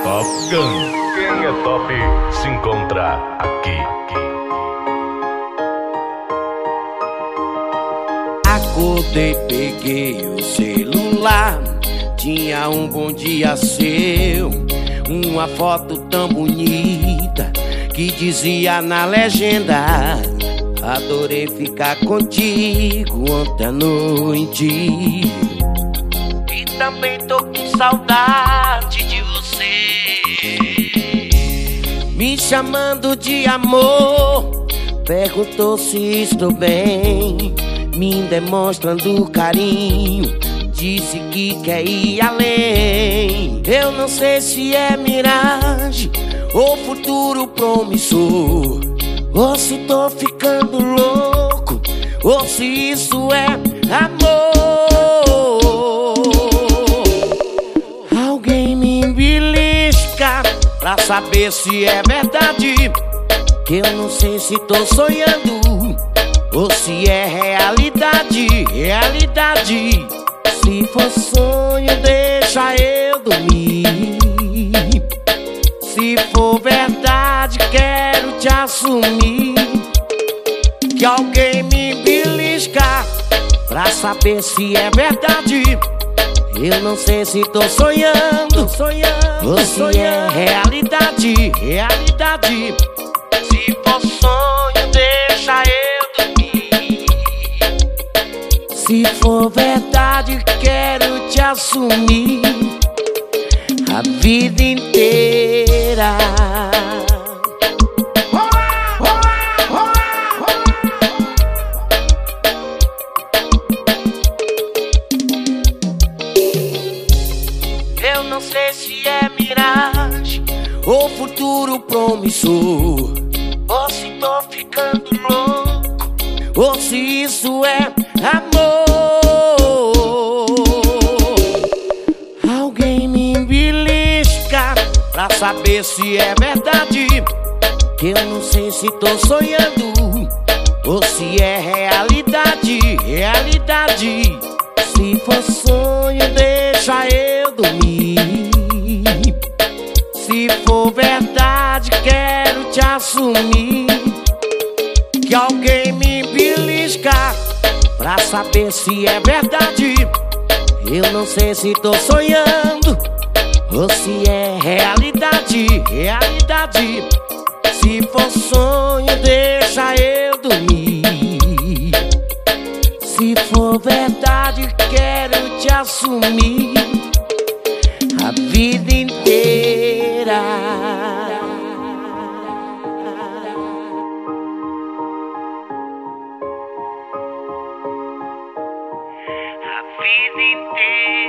Top Gun. Quem é top se encontra aqui. Acordei, peguei o celular, tinha um bom dia seu, uma foto tão bonita que dizia na legenda: adorei ficar contigo ontem à noite. E também tô com saudade de você. Me chamando de amor, perguntou se estou bem, me demonstrando carinho, disse que quer ir além. Eu não sei se é miragem ou futuro promissor, ou se tô ficando louco, ou se isso é amor. Alguém me belisca pra saber se é verdade, que eu não sei se tô sonhando ou se é realidade. Se for sonho, deixa eu dormir. Se for verdade, quero te assumir. Que alguém me belisca pra saber se é verdade. Eu não sei se tô sonhando ou se é realidade. Se for sonho, deixa eu dormir. Se for verdade, quero te assumir a vida inteira. Eu não sei se é miragem ou futuro promissor, ou se tô ficando louco, ou se isso é amor. Alguém me belisca pra saber se é verdade, que eu não sei se tô sonhando ou se é realidade. Se for sonho, deixa eu dormir. Se for verdade, quero te assumir. Que alguém me belisca pra saber se é verdade. Eu não sei se tô sonhando ou se é realidade. Se for sonho, deixa eu dormir. Se for verdade, quero te assumir a vida inteira. A vida inteira.